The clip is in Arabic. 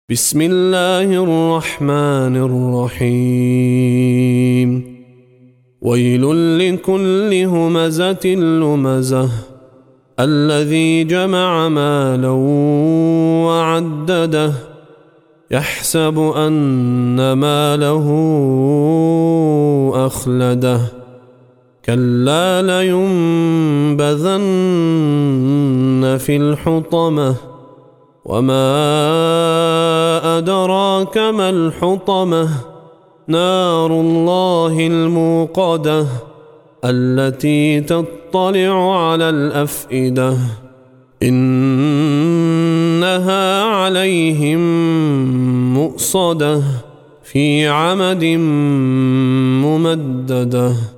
بسم الله الرحمن الرحيم ويل لكل همزة لمزة الذي جمع مالا وعدده يحسب أن ماله أخلده كلا لينبذن في الحطمة وما أدراك ما الحطمة نار الله الموقدة التي تطلع على الأفئدة إنها عليهم مؤصدة في عمد ممددة.